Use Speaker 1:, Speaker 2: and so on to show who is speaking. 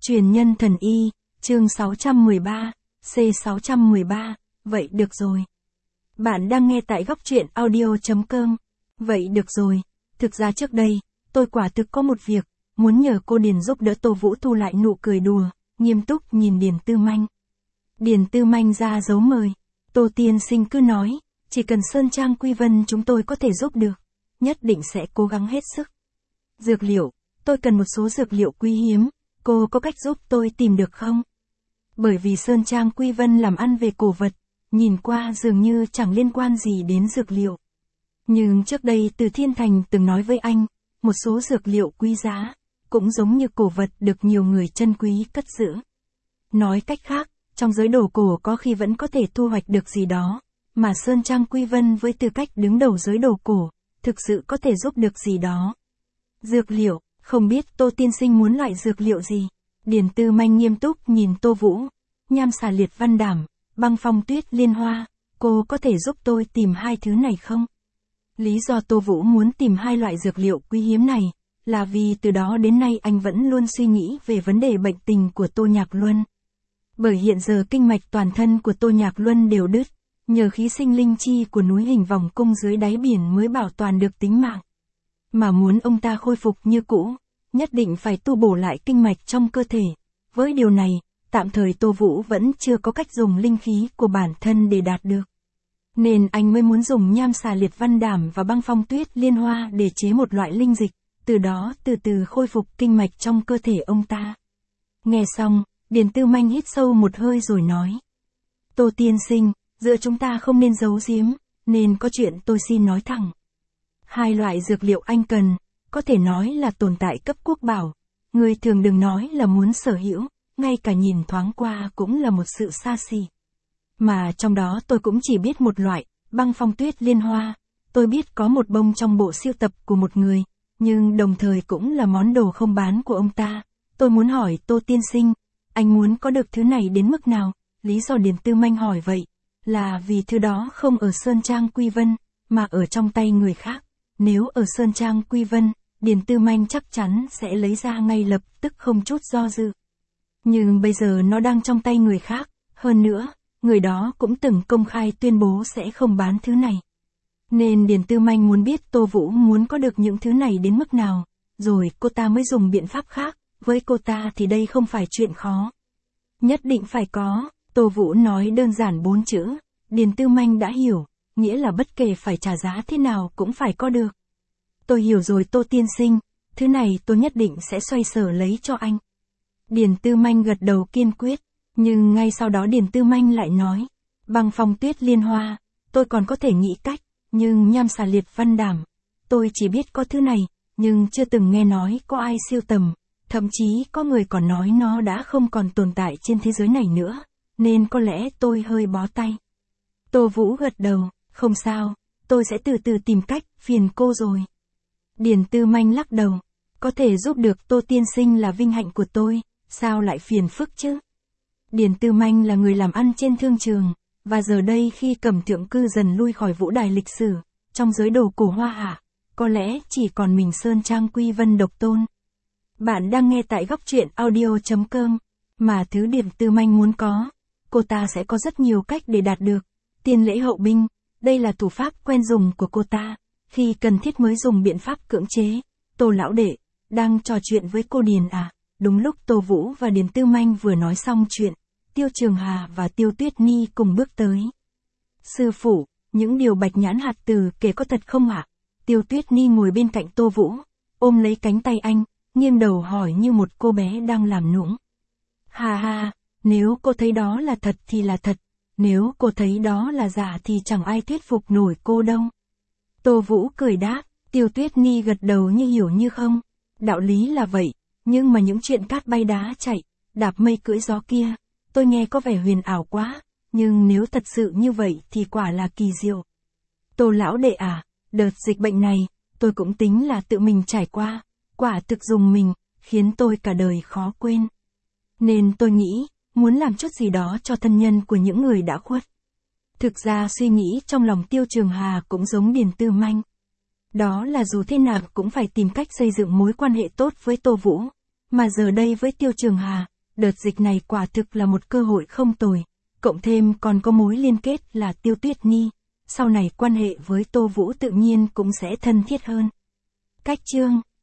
Speaker 1: Truyền nhân thần y, chương 613, C613, vậy được rồi. Bạn đang nghe tại góc truyện audio.com. Vậy được rồi, thực ra trước đây, tôi quả thực có một việc, muốn nhờ cô Điền giúp đỡ Tô Vũ thu lại nụ cười đùa, nghiêm túc nhìn Điền Tư Manh. Điền Tư Manh ra dấu mời, Tô tiên sinh cứ nói, chỉ cần Sơn Trang Quy Vân chúng tôi có thể giúp được, nhất định sẽ cố gắng hết sức. Dược liệu, tôi cần một số dược liệu quý hiếm, cô có cách giúp tôi tìm được không? Bởi vì Sơn Trang Quy Vân làm ăn về cổ vật, nhìn qua dường như chẳng liên quan gì đến dược liệu. Nhưng trước đây Từ Thiên Thành từng nói với anh, một số dược liệu quý giá, cũng giống như cổ vật được nhiều người trân quý cất giữ. Nói cách khác, trong giới đồ cổ có khi vẫn có thể thu hoạch được gì đó, mà Sơn Trang Quy Vân với tư cách đứng đầu giới đồ cổ, thực sự có thể giúp được gì đó. Dược liệu, không biết Tô tiên sinh muốn loại dược liệu gì? Điền Tư Manh nghiêm túc nhìn Tô Vũ, nham xà liệt văn đảm, băng phong tuyết liên hoa, cô có thể giúp tôi tìm hai thứ này không? Lý do Tô Vũ muốn tìm hai loại dược liệu quý hiếm này, là vì từ đó đến nay anh vẫn luôn suy nghĩ về vấn đề bệnh tình của Tô Nhạc Luân. Bởi hiện giờ kinh mạch toàn thân của Tô Nhạc Luân đều đứt, nhờ khí sinh linh chi của núi Hình Vòng Cung dưới đáy biển mới bảo toàn được tính mạng. Mà muốn ông ta khôi phục như cũ, nhất định phải tu bổ lại kinh mạch trong cơ thể. Với điều này, tạm thời Tô Vũ vẫn chưa có cách dùng linh khí của bản thân để đạt được. Nên anh mới muốn dùng nham xà liệt văn đảm và băng phong tuyết liên hoa để chế một loại linh dịch, từ đó từ từ khôi phục kinh mạch trong cơ thể ông ta. Nghe xong, Điền Tư Manh hít sâu một hơi rồi nói. Tô tiên sinh, giữa chúng ta không nên giấu giếm, nên có chuyện tôi xin nói thẳng. Hai loại dược liệu anh cần, có thể nói là tồn tại cấp quốc bảo. Người thường đừng nói là muốn sở hữu, ngay cả nhìn thoáng qua cũng là một sự xa xỉ. Mà trong đó tôi cũng chỉ biết một loại, băng phong tuyết liên hoa. Tôi biết có một bông trong bộ sưu tập của một người, nhưng đồng thời cũng là món đồ không bán của ông ta. Tôi muốn hỏi Tô tiên sinh, anh muốn có được thứ này đến mức nào? Lý do Điền Tư Manh hỏi vậy, là vì thứ đó không ở Sơn Trang Quy Vân, mà ở trong tay người khác. Nếu ở Sơn Trang Quy Vân, Điền Tư Manh chắc chắn sẽ lấy ra ngay lập tức không chút do dự. Nhưng bây giờ nó đang trong tay người khác, hơn nữa, người đó cũng từng công khai tuyên bố sẽ không bán thứ này. Nên Điền Tư Manh muốn biết Tô Vũ muốn có được những thứ này đến mức nào, rồi cô ta mới dùng biện pháp khác, với cô ta thì đây không phải chuyện khó. Nhất định phải có, Tô Vũ nói đơn giản 4 chữ, Điền Tư Manh đã hiểu, nghĩa là bất kể phải trả giá thế nào cũng phải có được. Tôi hiểu rồi Tô tiên sinh, thứ này tôi nhất định sẽ xoay sở lấy cho anh. Điền Tư Manh gật đầu kiên quyết, nhưng ngay sau đó Điền Tư Manh lại nói, băng phong tuyết liên hoa, tôi còn có thể nghĩ cách, nhưng nham xà liệt văn đảm, tôi chỉ biết có thứ này, nhưng chưa từng nghe nói có ai sưu tầm, thậm chí có người còn nói nó đã không còn tồn tại trên thế giới này nữa, nên có lẽ tôi hơi bó tay. Tô Vũ gật đầu, không sao, tôi sẽ từ từ tìm cách, phiền cô rồi. Điền Tư Manh lắc đầu, có thể giúp được Tô tiên sinh là vinh hạnh của tôi, sao lại phiền phức chứ? Điền Tư Manh là người làm ăn trên thương trường, và giờ đây khi Cẩm Thượng Cư dần lui khỏi vũ đài lịch sử, trong giới đồ cổ Hoa Hạ, có lẽ chỉ còn mình Sơn Trang Quy Vân độc tôn. Bạn đang nghe tại góc truyện audio.com, mà thứ Điền Tư Manh muốn có, cô ta sẽ có rất nhiều cách để đạt được. Tiên lễ hậu binh, đây là thủ pháp quen dùng của cô ta, khi cần thiết mới dùng biện pháp cưỡng chế. Tô lão đệ, đang trò chuyện với cô Điền à? Đúng lúc Tô Vũ và Điền Tư Manh vừa nói xong chuyện, Tiêu Trường Hà và Tiêu Tuyết Ni cùng bước tới. Sư phụ, những điều Bạch Nhãn Hạt Từ kể có thật không ạ? Tiêu Tuyết Ni ngồi bên cạnh Tô Vũ, ôm lấy cánh tay anh, nghiêng đầu hỏi như một cô bé đang làm nũng. Hà hà, nếu cô thấy đó là thật thì là thật, nếu cô thấy đó là giả thì chẳng ai thuyết phục nổi cô đâu. Tô Vũ cười đáp, Tiêu Tuyết Ni gật đầu như hiểu như không. Đạo lý là vậy, nhưng mà những chuyện cát bay đá chạy, đạp mây cưỡi gió kia, tôi nghe có vẻ huyền ảo quá, nhưng nếu thật sự như vậy thì quả là kỳ diệu. Tô lão đệ à, đợt dịch bệnh này, tôi cũng tính là tự mình trải qua, quả thực dùng mình, khiến tôi cả đời khó quên. Nên tôi nghĩ, muốn làm chút gì đó cho thân nhân của những người đã khuất. Thực ra suy nghĩ trong lòng Tiêu Trường Hà cũng giống Điền Tư Manh. Đó là dù thế nào cũng phải tìm cách xây dựng mối quan hệ tốt với Tô Vũ. Mà giờ đây với Tiêu Trường Hà, Đợt dịch này quả thực là một cơ hội không tồi, cộng thêm còn có mối liên kết là Tiêu Tuyết Nhi, sau này quan hệ với Tô Vũ tự nhiên cũng sẽ thân thiết hơn. Cách chương